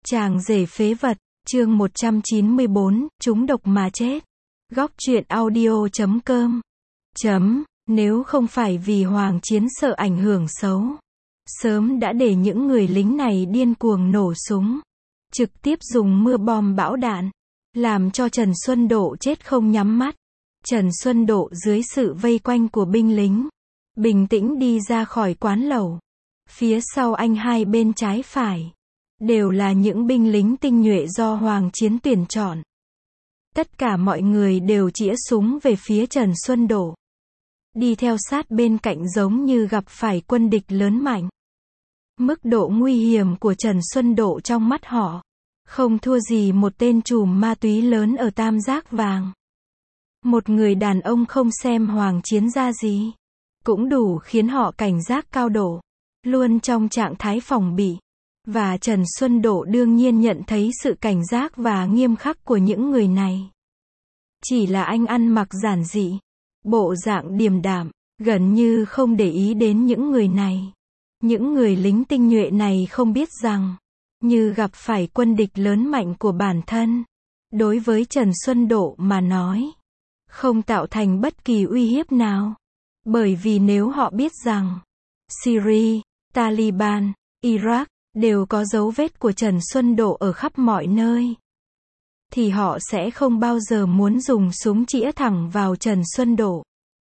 Chàng rể phế vật, chương 194, trúng độc mà chết. Góc truyện audio.com. Nếu không phải vì Hoàng Chiến sợ ảnh hưởng xấu, sớm đã để những người lính này điên cuồng nổ súng, trực tiếp dùng mưa bom bão đạn, làm cho Trần Xuân Độ chết không nhắm mắt. Trần Xuân Độ dưới sự vây quanh của binh lính, bình tĩnh đi ra khỏi quán lẩu. Phía sau anh hai bên trái phải, đều là những binh lính tinh nhuệ do Hoàng Chiến tuyển chọn. Tất cả mọi người đều chĩa súng về phía Trần Xuân Độ, đi theo sát bên cạnh giống như gặp phải quân địch lớn mạnh. Mức độ nguy hiểm của Trần Xuân Độ trong mắt họ, không thua gì một tên trùm ma túy lớn ở Tam Giác Vàng. Một người đàn ông không xem Hoàng Chiến ra gì, cũng đủ khiến họ cảnh giác cao độ, luôn trong trạng thái phòng bị. Và Trần Xuân Độ đương nhiên nhận thấy sự cảnh giác và nghiêm khắc của những người này. Chỉ là anh ăn mặc giản dị, bộ dạng điềm đạm, gần như không để ý đến những người này. Những người lính tinh nhuệ này không biết rằng, như gặp phải quân địch lớn mạnh của bản thân, đối với Trần Xuân Độ mà nói, không tạo thành bất kỳ uy hiếp nào. Bởi vì nếu họ biết rằng, Syria, Taliban, Iraq, đều có dấu vết của Trần Xuân Độ ở khắp mọi nơi, thì họ sẽ không bao giờ muốn dùng súng chĩa thẳng vào Trần Xuân Độ.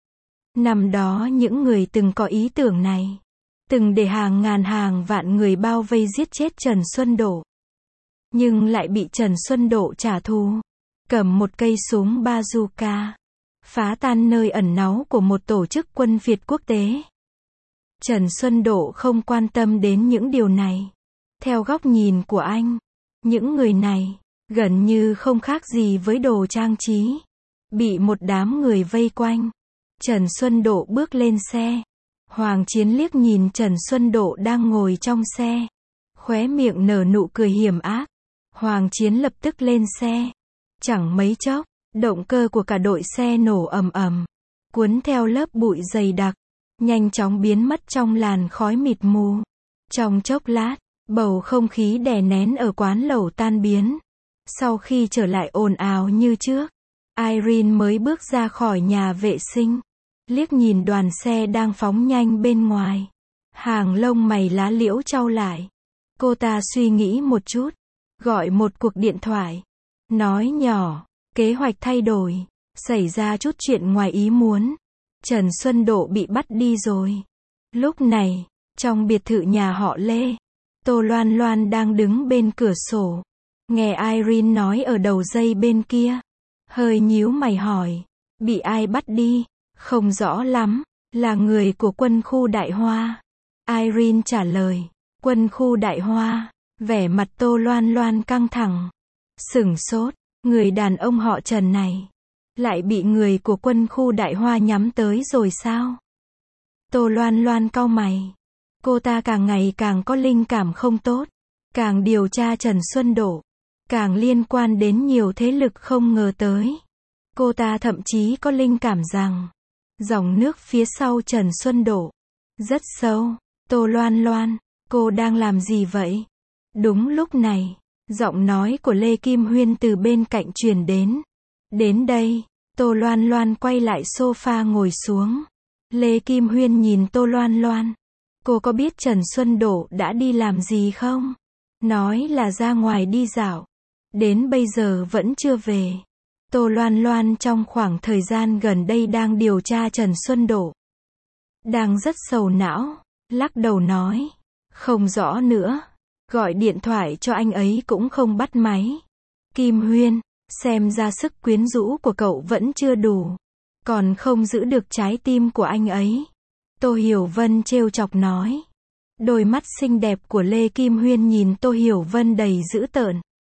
Năm đó những người từng có ý tưởng này, từng để hàng ngàn hàng vạn người bao vây giết chết Trần Xuân Độ. Nhưng lại bị Trần Xuân Độ trả thù, cầm một cây súng bazooka, phá tan nơi ẩn náu của một tổ chức quân Việt quốc tế. Trần Xuân Độ không quan tâm đến những điều này. Theo góc nhìn của anh, những người này, gần như không khác gì với đồ trang trí. Bị một đám người vây quanh, Trần Xuân Độ bước lên xe. Hoàng Chiến liếc nhìn Trần Xuân Độ đang ngồi trong xe, khóe miệng nở nụ cười hiểm ác. Hoàng Chiến lập tức lên xe. Chẳng mấy chốc, động cơ của cả đội xe nổ ầm ầm, cuốn theo lớp bụi dày đặc, nhanh chóng biến mất trong làn khói mịt mù. Trong chốc lát, bầu không khí đè nén ở quán lẩu tan biến. Sau khi trở lại ồn ào như trước, Irene mới bước ra khỏi nhà vệ sinh, liếc nhìn đoàn xe đang phóng nhanh bên ngoài. Hàng lông mày lá liễu chau lại. Cô ta suy nghĩ một chút, gọi một cuộc điện thoại, nói nhỏ, kế hoạch thay đổi, xảy ra chút chuyện ngoài ý muốn. Trần Xuân Độ bị bắt đi rồi. Lúc này, trong biệt thự nhà họ Lê, Tô Loan Loan đang đứng bên cửa sổ, nghe Irene nói ở đầu dây bên kia, hơi nhíu mày hỏi, bị ai bắt đi? Không rõ lắm, là người của quân khu Đại Hoa. Irene trả lời, quân khu Đại Hoa. Vẻ mặt Tô Loan Loan căng thẳng, sửng sốt, người đàn ông họ Trần này, lại bị người của quân khu Đại Hoa nhắm tới rồi sao? Tô Loan Loan cau mày. Cô ta càng ngày càng có linh cảm không tốt. Càng điều tra Trần Xuân Độ, càng liên quan đến nhiều thế lực không ngờ tới. Cô ta thậm chí có linh cảm rằng, dòng nước phía sau Trần Xuân Độ rất sâu. Tô Loan Loan, cô đang làm gì vậy? Đúng lúc này, giọng nói của Lê Kim Huyên từ bên cạnh truyền đến. Đến đây, Tô Loan Loan quay lại sofa ngồi xuống. Lê Kim Huyên nhìn Tô Loan Loan. Cô có biết Trần Xuân Độ đã đi làm gì không? Nói là ra ngoài đi dạo. Đến bây giờ vẫn chưa về. Tô Loan Loan trong khoảng thời gian gần đây đang điều tra Trần Xuân Độ. Đang rất sầu não, lắc đầu nói. Không rõ nữa. Gọi điện thoại cho anh ấy cũng không bắt máy. Kim Huyên, xem ra sức quyến rũ của cậu vẫn chưa đủ. Còn không giữ được trái tim của anh ấy. Tô Hiểu Vân trêu chọc nói. Đôi mắt xinh đẹp của Lê Kim Huyên nhìn Tô Hiểu Vân đầy dữ tợn.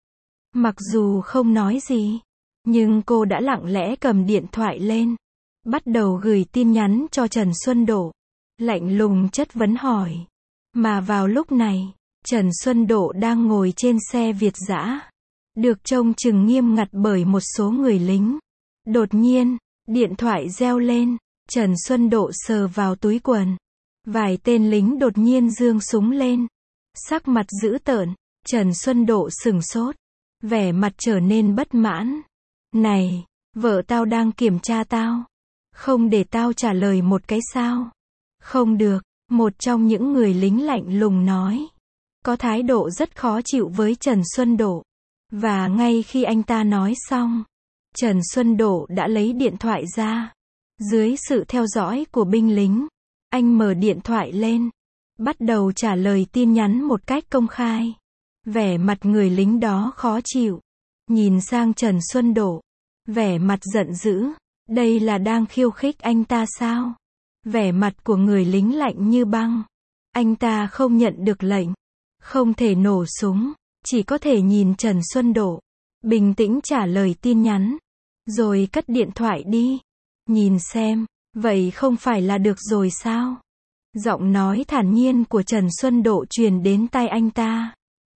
Mặc dù không nói gì, nhưng cô đã lặng lẽ cầm điện thoại lên, bắt đầu gửi tin nhắn cho Trần Xuân Độ, lạnh lùng chất vấn hỏi. Mà vào lúc này, Trần Xuân Độ đang ngồi trên xe Việt dã, được trông chừng nghiêm ngặt bởi một số người lính. Đột nhiên, điện thoại reo lên. Trần Xuân Độ sờ vào túi quần. Vài tên lính đột nhiên giương súng lên, sắc mặt dữ tợn, Trần Xuân Độ sửng sốt, vẻ mặt trở nên bất mãn. Này, vợ tao đang kiểm tra tao. Không để tao trả lời một cái sao? Không được, một trong những người lính lạnh lùng nói. Có thái độ rất khó chịu với Trần Xuân Độ. Và ngay khi anh ta nói xong, Trần Xuân Độ đã lấy điện thoại ra. Dưới sự theo dõi của binh lính, anh mở điện thoại lên, bắt đầu trả lời tin nhắn một cách công khai. Vẻ mặt người lính đó khó chịu, nhìn sang Trần Xuân Độ, vẻ mặt giận dữ, đây là đang khiêu khích anh ta sao? Vẻ mặt của người lính lạnh như băng. Anh ta không nhận được lệnh, không thể nổ súng, chỉ có thể nhìn Trần Xuân Độ, bình tĩnh trả lời tin nhắn, rồi cất điện thoại đi. Nhìn xem, vậy không phải là được rồi sao? Giọng nói thản nhiên của Trần Xuân Độ truyền đến tai anh ta,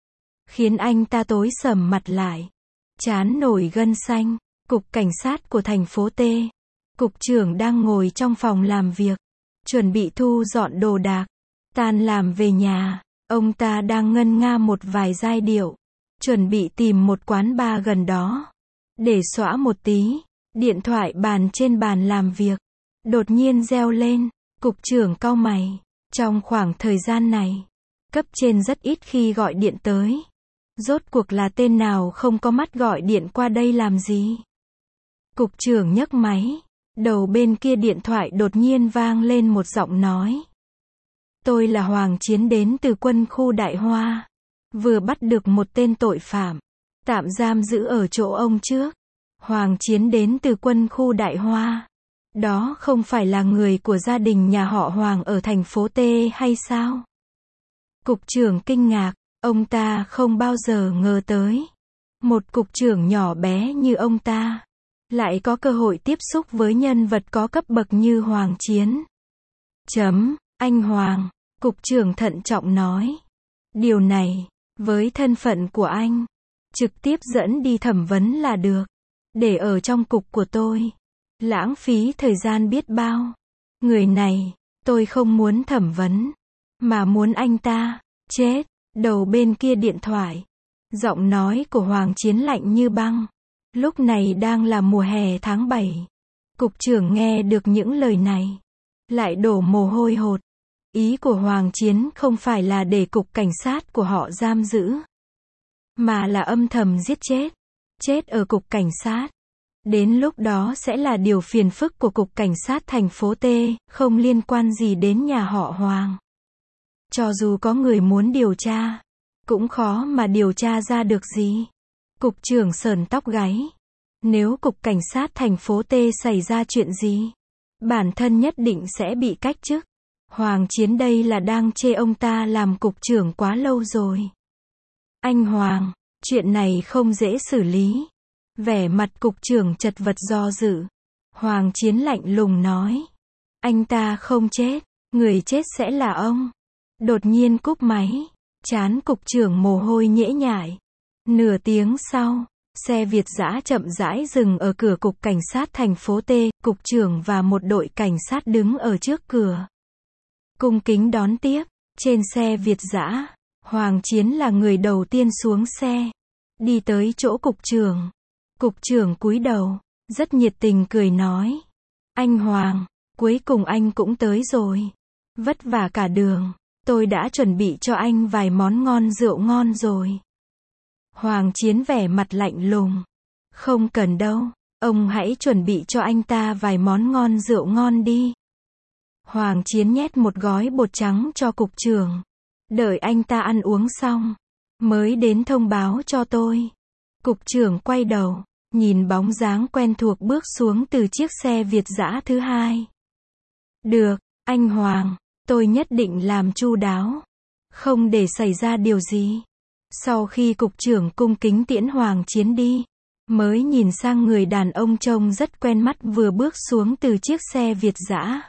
khiến anh ta tối sầm mặt lại, trán nổi gân xanh. Cục cảnh sát của thành phố T. Cục trưởng đang ngồi trong phòng làm việc, chuẩn bị thu dọn đồ đạc, tan làm về nhà. Ông ta đang ngân nga một vài giai điệu, chuẩn bị tìm một quán bar gần đó để xõa một tí. Điện thoại bàn trên bàn làm việc đột nhiên reo lên. Cục trưởng cau mày. Trong khoảng thời gian này, cấp trên rất ít khi gọi điện tới. Rốt cuộc là tên nào không có mắt gọi điện qua đây làm gì? Cục trưởng nhấc máy. Đầu bên kia điện thoại đột nhiên vang lên một giọng nói. Tôi là Hoàng Chiến đến từ quân khu Đại Hoa. Vừa bắt được một tên tội phạm, tạm giam giữ ở chỗ ông trước. Hoàng Chiến đến từ quân khu Đại Hoa. Đó không phải là người của gia đình nhà họ Hoàng ở thành phố T hay sao? Cục trưởng kinh ngạc, ông ta không bao giờ ngờ tới. Một cục trưởng nhỏ bé như ông ta lại có cơ hội tiếp xúc với nhân vật có cấp bậc như Hoàng Chiến. Anh Hoàng, cục trưởng thận trọng nói. Điều này, với thân phận của anh, trực tiếp dẫn đi thẩm vấn là được. Để ở trong cục của tôi, lãng phí thời gian biết bao. Người này, tôi không muốn thẩm vấn, mà muốn anh ta chết. Đầu bên kia điện thoại, giọng nói của Hoàng Chiến lạnh như băng. Lúc này đang là mùa hè tháng 7. Cục trưởng nghe được những lời này, lại đổ mồ hôi hột. Ý của Hoàng Chiến không phải là để cục cảnh sát của họ giam giữ, mà là âm thầm giết chết. Chết ở cục cảnh sát. Đến lúc đó sẽ là điều phiền phức của cục cảnh sát thành phố T, không liên quan gì đến nhà họ Hoàng. Cho dù có người muốn điều tra, cũng khó mà điều tra ra được gì. Cục trưởng sởn tóc gáy. Nếu cục cảnh sát thành phố T xảy ra chuyện gì, bản thân nhất định sẽ bị cách chức. Hoàng Chiến đây là đang chê ông ta làm cục trưởng quá lâu rồi. Anh Hoàng, chuyện này không dễ xử lý. Vẻ mặt cục trưởng chật vật do dự. Hoàng Chiến lạnh lùng nói. Anh ta không chết, người chết sẽ là ông. Đột nhiên cúp máy, trán cục trưởng mồ hôi nhễ nhại. Nửa tiếng sau, xe Việt dã chậm rãi dừng ở cửa cục cảnh sát thành phố T. Cục trưởng và một đội cảnh sát đứng ở trước cửa, cung kính đón tiếp. Trên xe Việt dã, Hoàng Chiến là người đầu tiên xuống xe, đi tới chỗ cục trưởng. Cục trưởng cúi đầu, rất nhiệt tình cười nói. Anh Hoàng, cuối cùng anh cũng tới rồi. Vất vả cả đường, tôi đã chuẩn bị cho anh vài món ngon rượu ngon rồi. Hoàng Chiến vẻ mặt lạnh lùng. Không cần đâu, ông hãy chuẩn bị cho anh ta vài món ngon rượu ngon đi. Hoàng Chiến nhét một gói bột trắng cho cục trưởng. Đợi anh ta ăn uống xong, mới đến thông báo cho tôi. Cục trưởng quay đầu, nhìn bóng dáng quen thuộc bước xuống từ chiếc xe Việt dã thứ hai. Được, anh Hoàng, tôi nhất định làm chu đáo, không để xảy ra điều gì. Sau khi cục trưởng cung kính tiễn Hoàng Chiến đi, mới nhìn sang người đàn ông trông rất quen mắt vừa bước xuống từ chiếc xe Việt dã.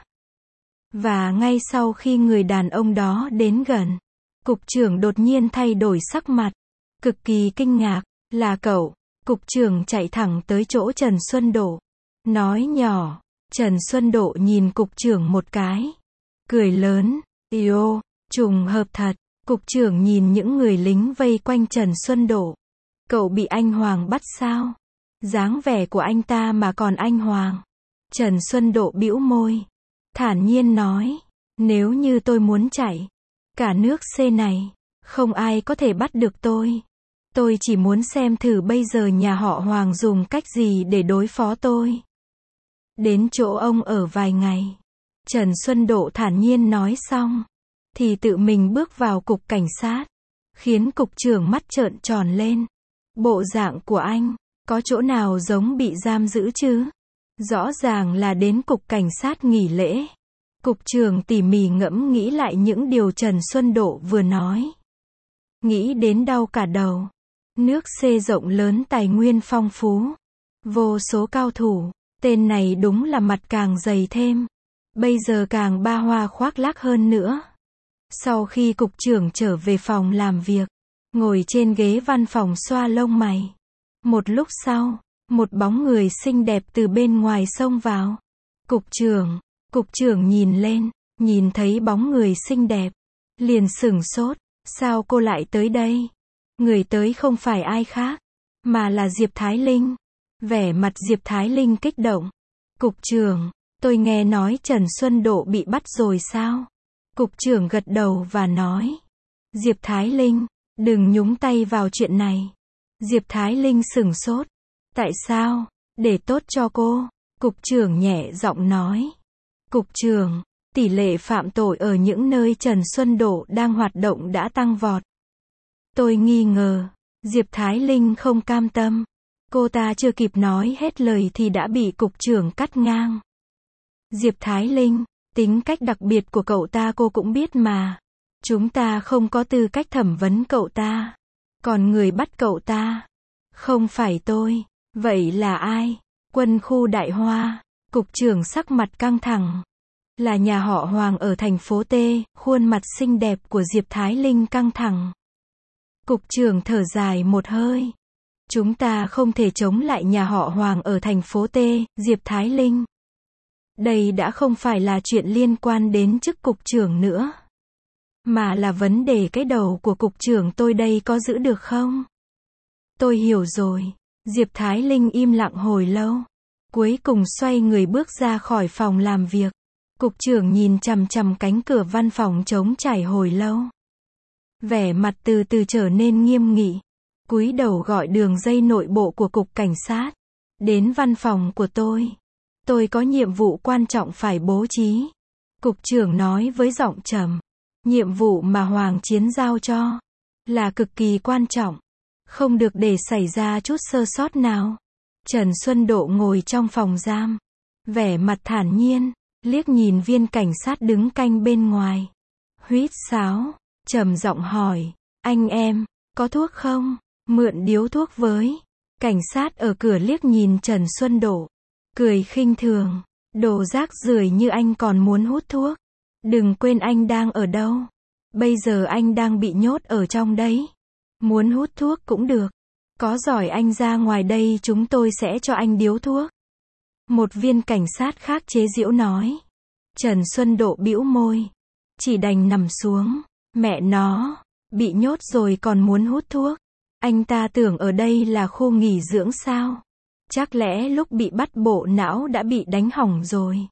Và ngay sau khi người đàn ông đó đến gần, cục trưởng đột nhiên thay đổi sắc mặt, cực kỳ kinh ngạc. Là cậu? Cục trưởng chạy thẳng tới chỗ Trần Xuân Độ, nói nhỏ. Trần Xuân Độ nhìn cục trưởng một cái, cười lớn. Yêu, trùng hợp thật. Cục trưởng nhìn những người lính vây quanh Trần Xuân Độ. Cậu bị anh Hoàng bắt sao? Dáng vẻ của anh ta mà còn anh Hoàng. Trần Xuân Độ bĩu môi. Thản nhiên nói. Nếu như tôi muốn chạy. Cả nước C này. Không ai có thể bắt được tôi. Tôi chỉ muốn xem thử bây giờ nhà họ Hoàng dùng cách gì để đối phó tôi. Đến chỗ ông ở vài ngày. Trần Xuân Độ thản nhiên nói xong. Thì tự mình bước vào cục cảnh sát. Khiến cục trưởng mắt trợn tròn lên. Bộ dạng của anh, có chỗ nào giống bị giam giữ chứ? Rõ ràng là đến cục cảnh sát nghỉ lễ. Cục trưởng tỉ mỉ ngẫm nghĩ lại những điều Trần Xuân Độ vừa nói. Nghĩ đến đau cả đầu. Nước C rộng lớn tài nguyên phong phú. Vô số cao thủ. Tên này đúng là mặt càng dày thêm. Bây giờ càng ba hoa khoác lác hơn nữa. Sau khi cục trưởng trở về phòng làm việc, ngồi trên ghế văn phòng xoa lông mày. Một lúc sau, một bóng người xinh đẹp từ bên ngoài xông vào. Cục trưởng nhìn lên, nhìn thấy bóng người xinh đẹp. Liền sửng sốt, sao cô lại tới đây? Người tới không phải ai khác, mà là Diệp Thái Linh. Vẻ mặt Diệp Thái Linh kích động. Cục trưởng, tôi nghe nói Trần Xuân Độ bị bắt rồi sao? Cục trưởng gật đầu và nói. Diệp Thái Linh, đừng nhúng tay vào chuyện này. Diệp Thái Linh sửng sốt. Tại sao? Để tốt cho cô. Cục trưởng nhẹ giọng nói. Cục trưởng, tỷ lệ phạm tội ở những nơi Trần Xuân Độ đang hoạt động đã tăng vọt. Tôi nghi ngờ. Diệp Thái Linh không cam tâm. Cô ta chưa kịp nói hết lời thì đã bị cục trưởng cắt ngang. Diệp Thái Linh, tính cách đặc biệt của cậu ta cô cũng biết mà. Chúng ta không có tư cách thẩm vấn cậu ta. Còn người bắt cậu ta, không phải tôi. Vậy là ai? Quân khu Đại Hoa. Cục trưởng sắc mặt căng thẳng. Là nhà họ Hoàng ở thành phố T. Khuôn mặt xinh đẹp của Diệp Thái Linh căng thẳng. Cục trưởng thở dài một hơi. Chúng ta không thể chống lại nhà họ Hoàng ở thành phố T. Diệp Thái Linh. Đây đã không phải là chuyện liên quan đến chức cục trưởng nữa. Mà là vấn đề cái đầu của cục trưởng tôi đây có giữ được không? Tôi hiểu rồi. Diệp Thái Linh im lặng hồi lâu. Cuối cùng xoay người bước ra khỏi phòng làm việc. Cục trưởng nhìn chằm chằm cánh cửa văn phòng trống trải hồi lâu. Vẻ mặt từ từ trở nên nghiêm nghị. Cúi đầu gọi đường dây nội bộ của cục cảnh sát. Đến văn phòng của tôi. Tôi có nhiệm vụ quan trọng phải bố trí. Cục trưởng nói với giọng trầm. Nhiệm vụ mà Hoàng Chiến giao cho là cực kỳ quan trọng. Không được để xảy ra chút sơ sót nào. Trần Xuân Độ ngồi trong phòng giam. Vẻ mặt thản nhiên. Liếc nhìn viên cảnh sát đứng canh bên ngoài. Huýt sáo. Trầm giọng hỏi. Anh em, có thuốc không? Mượn điếu thuốc với. Cảnh sát ở cửa liếc nhìn Trần Xuân Độ. Cười khinh thường. Đồ rác rưởi như anh còn muốn hút thuốc. Đừng quên anh đang ở đâu. Bây giờ anh đang bị nhốt ở trong đấy. Muốn hút thuốc cũng được. Có giỏi anh ra ngoài đây chúng tôi sẽ cho anh điếu thuốc. Một viên cảnh sát khác chế giễu nói. Trần Xuân Độ bĩu môi. Chỉ đành nằm xuống. Mẹ nó, bị nhốt rồi còn muốn hút thuốc. Anh ta tưởng ở đây là khu nghỉ dưỡng sao? Chắc lẽ lúc bị bắt bộ não đã bị đánh hỏng rồi.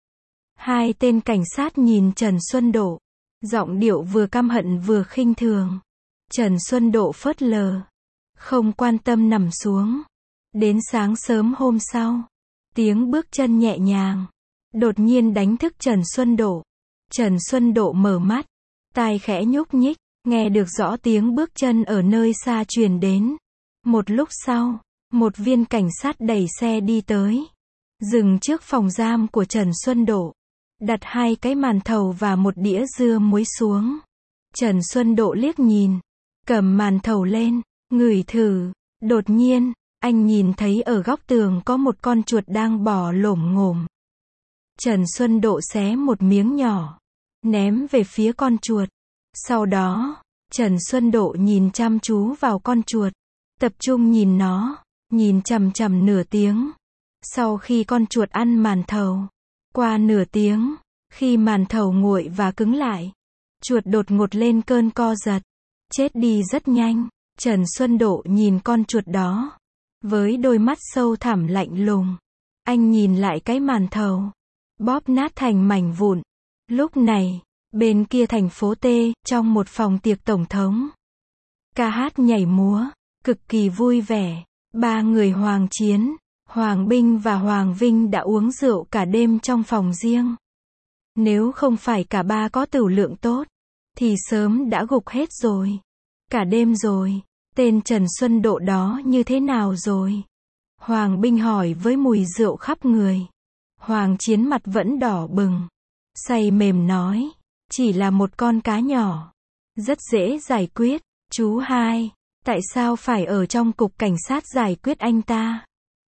Hai tên cảnh sát nhìn Trần Xuân Độ. Giọng điệu vừa căm hận vừa khinh thường. Trần Xuân Độ phớt lờ. Không quan tâm nằm xuống. Đến sáng sớm hôm sau. Tiếng bước chân nhẹ nhàng. Đột nhiên đánh thức Trần Xuân Độ. Trần Xuân Độ mở mắt. Tai khẽ nhúc nhích. Nghe được rõ tiếng bước chân ở nơi xa truyền đến. Một lúc sau. Một viên cảnh sát đẩy xe đi tới. Dừng trước phòng giam của Trần Xuân Độ. Đặt hai cái màn thầu và một đĩa dưa muối xuống. Trần Xuân Độ liếc nhìn. Cầm màn thầu lên. Ngửi thử. Đột nhiên, anh nhìn thấy ở góc tường có một con chuột đang bò lổm ngổm. Trần Xuân Độ xé một miếng nhỏ. Ném về phía con chuột. Sau đó, Trần Xuân Độ nhìn chăm chú vào con chuột. Tập trung nhìn nó. Nhìn chằm chằm nửa tiếng. Sau khi con chuột ăn màn thầu. Qua nửa tiếng, khi màn thầu nguội và cứng lại, Chuột đột ngột lên cơn co giật. Chết đi rất nhanh. Trần Xuân Độ nhìn con chuột đó. Với đôi mắt sâu thẳm lạnh lùng. Anh nhìn lại cái màn thầu. Bóp nát thành mảnh vụn. Lúc này, bên kia thành phố T, trong một phòng tiệc tổng thống. Ca hát nhảy múa, cực kỳ vui vẻ. Ba người Hoàng Chiến, Hoàng Binh và Hoàng Vinh đã uống rượu cả đêm trong phòng riêng. Nếu không phải cả ba có tửu lượng tốt, thì sớm đã gục hết rồi. Cả đêm rồi, tên Trần Xuân Độ đó như thế nào rồi? Hoàng Binh hỏi với mùi rượu khắp người. Hoàng Chiến mặt vẫn đỏ bừng. Say mềm nói, chỉ là một con cá nhỏ. Rất dễ giải quyết. Chú hai, tại sao phải ở trong cục cảnh sát giải quyết anh ta?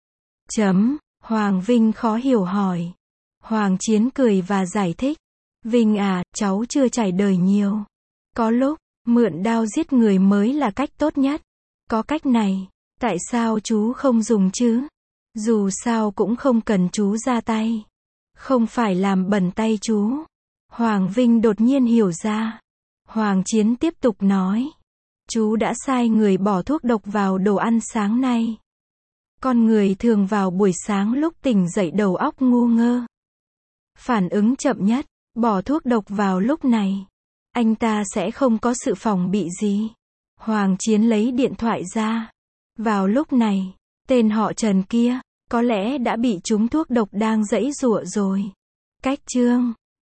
Hoàng Vinh khó hiểu hỏi. Hoàng Chiến cười và giải thích. Vinh à, cháu chưa trải đời nhiều. Có lúc, mượn đao giết người mới là cách tốt nhất. Có cách này, tại sao chú không dùng chứ? Dù sao cũng không cần chú ra tay. Không phải làm bẩn tay chú. Hoàng Vinh đột nhiên hiểu ra. Hoàng Chiến tiếp tục nói. Chú đã sai người bỏ thuốc độc vào đồ ăn sáng nay. Con người thường vào buổi sáng lúc tỉnh dậy đầu óc ngu ngơ. Phản ứng chậm nhất, bỏ thuốc độc vào lúc này. Anh ta sẽ không có sự phòng bị gì. Hoàng Chiến lấy điện thoại ra. Vào lúc này, tên họ Trần kia, có lẽ đã bị trúng thuốc độc đang giãy giụa rồi. Cách chương